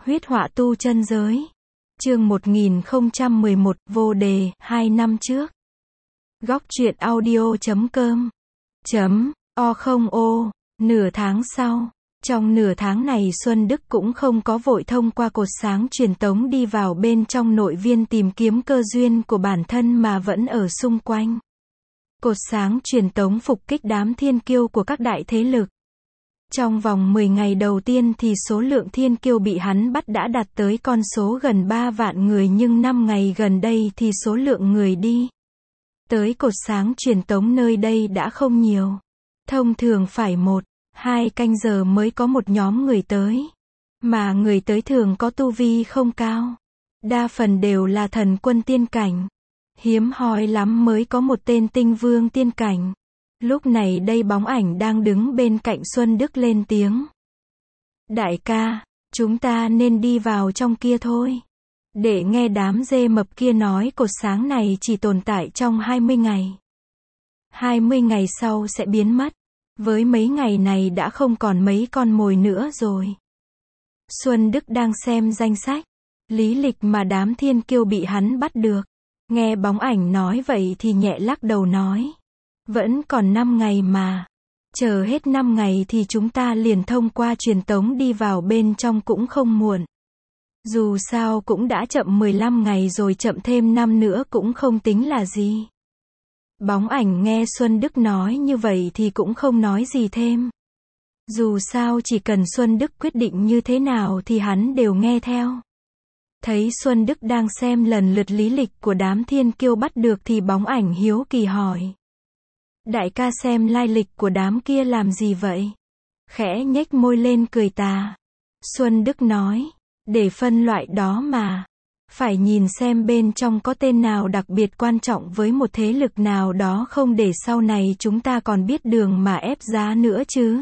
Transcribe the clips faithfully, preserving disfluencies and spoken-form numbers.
Huyết họa tu chân giới. Chương một nghìn không trăm mười một, vô đề, hai năm trước. Góc truyện audio chấm com. Chấm, o không ô, nửa tháng sau. Trong nửa tháng này Xuân Đức cũng không có vội thông qua cột sáng truyền tống đi vào bên trong nội viên tìm kiếm cơ duyên của bản thân mà vẫn ở xung quanh. Cột sáng truyền tống phục kích đám thiên kiêu của các đại thế lực. Trong vòng mười ngày đầu tiên thì số lượng thiên kiêu bị hắn bắt đã đạt tới con số gần ba vạn người, nhưng năm ngày gần đây thì số lượng người đi tới cột sáng truyền tống nơi đây đã không nhiều. Thông thường phải một, hai canh giờ mới có một nhóm người tới. Mà người tới thường có tu vi không cao. Đa phần đều là thần quân tiên cảnh. Hiếm hoi lắm mới có một tên tinh vương tiên cảnh. Lúc này đây bóng ảnh đang đứng bên cạnh Xuân Đức lên tiếng. Đại ca, chúng ta nên đi vào trong kia thôi. Để nghe đám dê mập kia nói cột sáng này chỉ tồn tại trong hai mươi ngày. hai mươi ngày sau sẽ biến mất. Với mấy ngày này đã không còn mấy con mồi nữa rồi. Xuân Đức đang xem danh sách, lý lịch mà đám thiên kiêu bị hắn bắt được. Nghe bóng ảnh nói vậy thì nhẹ lắc đầu nói. Vẫn còn năm ngày mà. Chờ hết năm ngày thì chúng ta liền thông qua truyền tống đi vào bên trong cũng không muộn. Dù sao cũng đã chậm mười lăm ngày rồi, chậm thêm năm nữa cũng không tính là gì. Bóng ảnh nghe Xuân Đức nói như vậy thì cũng không nói gì thêm. Dù sao chỉ cần Xuân Đức quyết định như thế nào thì hắn đều nghe theo. Thấy Xuân Đức đang xem lần lượt lý lịch của đám thiên kiêu bắt được thì bóng ảnh hiếu kỳ hỏi. Đại ca xem lai lịch của đám kia làm gì vậy? Khẽ nhếch môi lên cười tà. Xuân Đức nói, để phân loại đó mà. Phải nhìn xem bên trong có tên nào đặc biệt quan trọng với một thế lực nào đó không, để sau này chúng ta còn biết đường mà ép giá nữa chứ.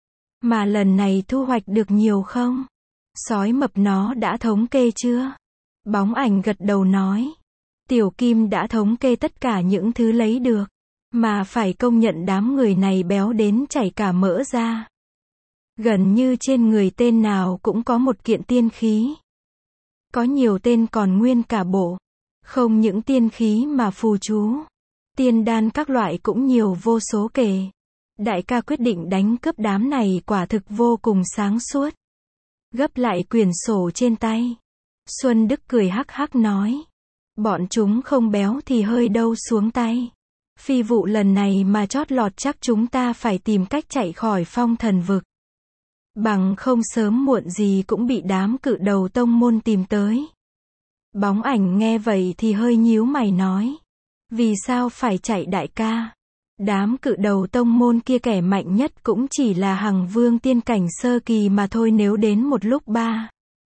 Mà lần này thu hoạch được nhiều không? Sói mập nó đã thống kê chưa? Bóng ảnh gật đầu nói. Tiểu Kim đã thống kê tất cả những thứ lấy được. Mà phải công nhận đám người này béo đến chảy cả mỡ ra. Gần như trên người tên nào cũng có một kiện tiên khí. Có nhiều tên còn nguyên cả bộ. Không những tiên khí mà phù chú, tiên đan các loại cũng nhiều vô số kể. Đại ca quyết định đánh cướp đám này quả thực vô cùng sáng suốt. Gấp lại quyển sổ trên tay. Xuân Đức cười hắc hắc nói. Bọn chúng không béo thì hơi đâu xuống tay. Phi vụ lần này mà chót lọt chắc chúng ta phải tìm cách chạy khỏi phong thần vực. Bằng không sớm muộn gì cũng bị đám cự đầu tông môn tìm tới. Bóng ảnh nghe vậy thì hơi nhíu mày nói. Vì sao phải chạy đại ca? Đám cự đầu tông môn kia kẻ mạnh nhất cũng chỉ là Hằng Vương tiên cảnh sơ kỳ mà thôi, nếu đến một lúc ba,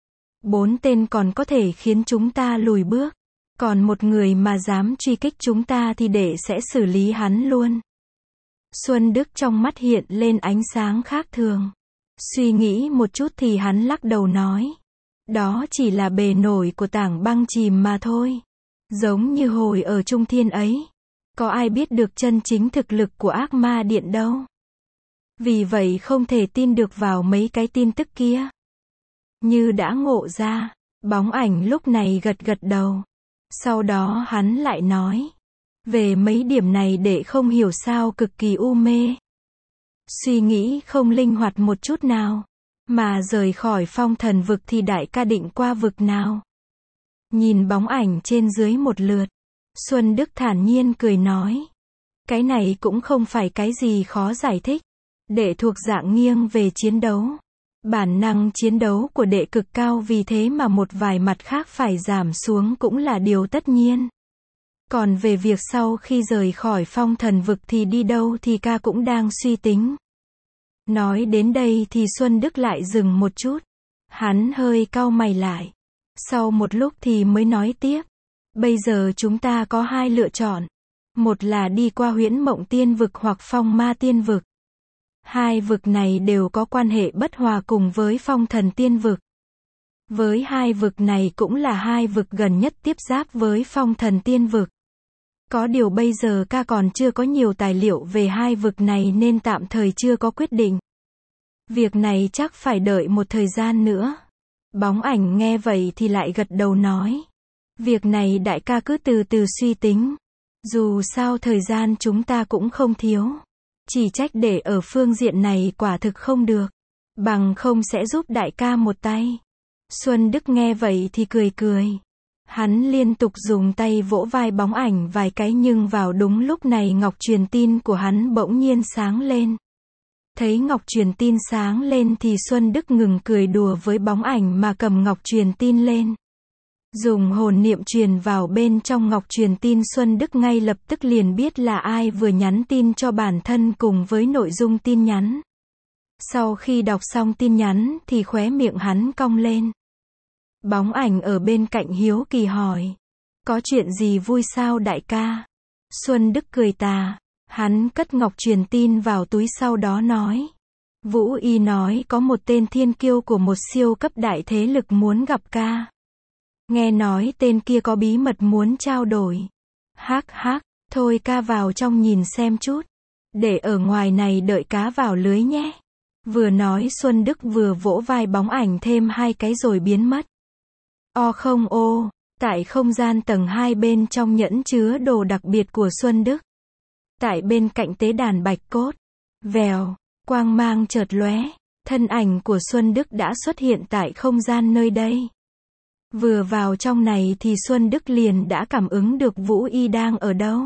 bốn tên còn có thể khiến chúng ta lùi bước. Còn một người mà dám truy kích chúng ta thì để sẽ xử lý hắn luôn. Xuân Đức trong mắt hiện lên ánh sáng khác thường. Suy nghĩ một chút thì hắn lắc đầu nói. Đó chỉ là bề nổi của tảng băng chìm mà thôi. Giống như hồi ở Trung Thiên ấy. Có ai biết được chân chính thực lực của ác ma điện đâu. Vì vậy không thể tin được vào mấy cái tin tức kia. Như đã ngộ ra, bóng ảnh lúc này gật gật đầu. Sau đó hắn lại nói. Về mấy điểm này để không hiểu sao cực kỳ u mê. Suy nghĩ không linh hoạt một chút nào. Mà rời khỏi phong thần vực thì đại ca định qua vực nào? Nhìn bóng ảnh trên dưới một lượt. Xuân Đức thản nhiên cười nói. Cái này cũng không phải cái gì khó giải thích. Đệ thuộc dạng nghiêng về chiến đấu. Bản năng chiến đấu của đệ cực cao, vì thế mà một vài mặt khác phải giảm xuống cũng là điều tất nhiên. Còn về việc sau khi rời khỏi phong thần vực thì đi đâu thì ca cũng đang suy tính. Nói đến đây thì Xuân Đức lại dừng một chút. Hắn hơi cau mày lại. Sau một lúc thì mới nói tiếp. Bây giờ chúng ta có hai lựa chọn. Một là đi qua Huyễn Mộng Tiên Vực hoặc Phong Ma Tiên Vực. Hai vực này đều có quan hệ bất hòa cùng với Phong Thần Tiên Vực. Với hai vực này cũng là hai vực gần nhất tiếp giáp với Phong Thần Tiên Vực. Có điều bây giờ ca còn chưa có nhiều tài liệu về hai vực này nên tạm thời chưa có quyết định. Việc này chắc phải đợi một thời gian nữa. Bóng ảnh nghe vậy thì lại gật đầu nói. Việc này đại ca cứ từ từ suy tính. Dù sao thời gian chúng ta cũng không thiếu. Chỉ trách để ở phương diện này quả thực không được. Bằng không sẽ giúp đại ca một tay. Xuân Đức nghe vậy thì cười cười. Hắn liên tục dùng tay vỗ vai bóng ảnh vài cái nhưng vào đúng lúc này ngọc truyền tin của hắn bỗng nhiên sáng lên. Thấy ngọc truyền tin sáng lên thì Xuân Đức ngừng cười đùa với bóng ảnh mà cầm ngọc truyền tin lên. Dùng hồn niệm truyền vào bên trong ngọc truyền tin, Xuân Đức ngay lập tức liền biết là ai vừa nhắn tin cho bản thân cùng với nội dung tin nhắn. Sau khi đọc xong tin nhắn thì khóe miệng hắn cong lên. Bóng ảnh ở bên cạnh hiếu kỳ hỏi. Có chuyện gì vui sao đại ca? Xuân Đức cười tà. Hắn cất ngọc truyền tin vào túi sau đó nói. Vũ Y nói có một tên thiên kiêu của một siêu cấp đại thế lực muốn gặp ca. Nghe nói tên kia có bí mật muốn trao đổi. Hắc hắc, thôi ca vào trong nhìn xem chút. Để ở ngoài này đợi cá vào lưới nhé. Vừa nói Xuân Đức vừa vỗ vai bóng ảnh thêm hai cái rồi biến mất. O không ô, tại không gian tầng hai bên trong nhẫn chứa đồ đặc biệt của Xuân Đức. Tại bên cạnh tế đàn bạch cốt. Vèo, quang mang chợt lóe, thân ảnh của Xuân Đức đã xuất hiện tại không gian nơi đây. Vừa vào trong này thì Xuân Đức liền đã cảm ứng được Vũ Y đang ở đâu.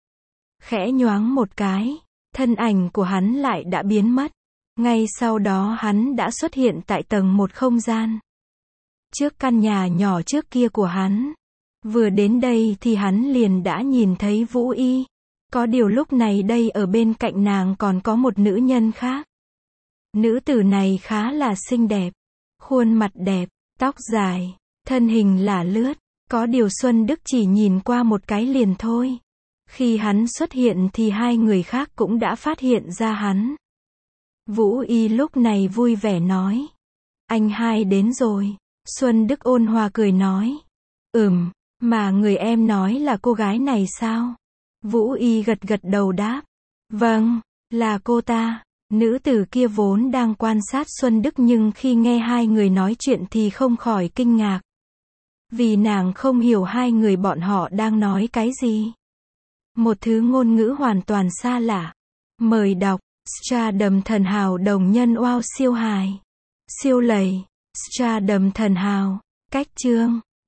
Khẽ nhoáng một cái, thân ảnh của hắn lại đã biến mất. Ngay sau đó hắn đã xuất hiện tại tầng một không gian. Trước căn nhà nhỏ trước kia của hắn. Vừa đến đây thì hắn liền đã nhìn thấy Vũ Y. Có điều lúc này đây ở bên cạnh nàng còn có một nữ nhân khác. Nữ tử này khá là xinh đẹp. Khuôn mặt đẹp, tóc dài, thân hình là lướt. Có điều Xuân Đức chỉ nhìn qua một cái liền thôi. Khi hắn xuất hiện thì hai người khác cũng đã phát hiện ra hắn. Vũ Y lúc này vui vẻ nói. Anh hai đến rồi. Xuân Đức ôn hòa cười nói. Ừm, mà người em nói là cô gái này sao? Vũ Y gật gật đầu đáp. Vâng, là cô ta. Nữ tử kia vốn đang quan sát Xuân Đức nhưng khi nghe hai người nói chuyện thì không khỏi kinh ngạc. Vì nàng không hiểu hai người bọn họ đang nói cái gì. Một thứ ngôn ngữ hoàn toàn xa lạ. Mời đọc. Stardom thần hào đồng nhân wow siêu hài. Siêu lầy. Stardom thần hào. Cách chương.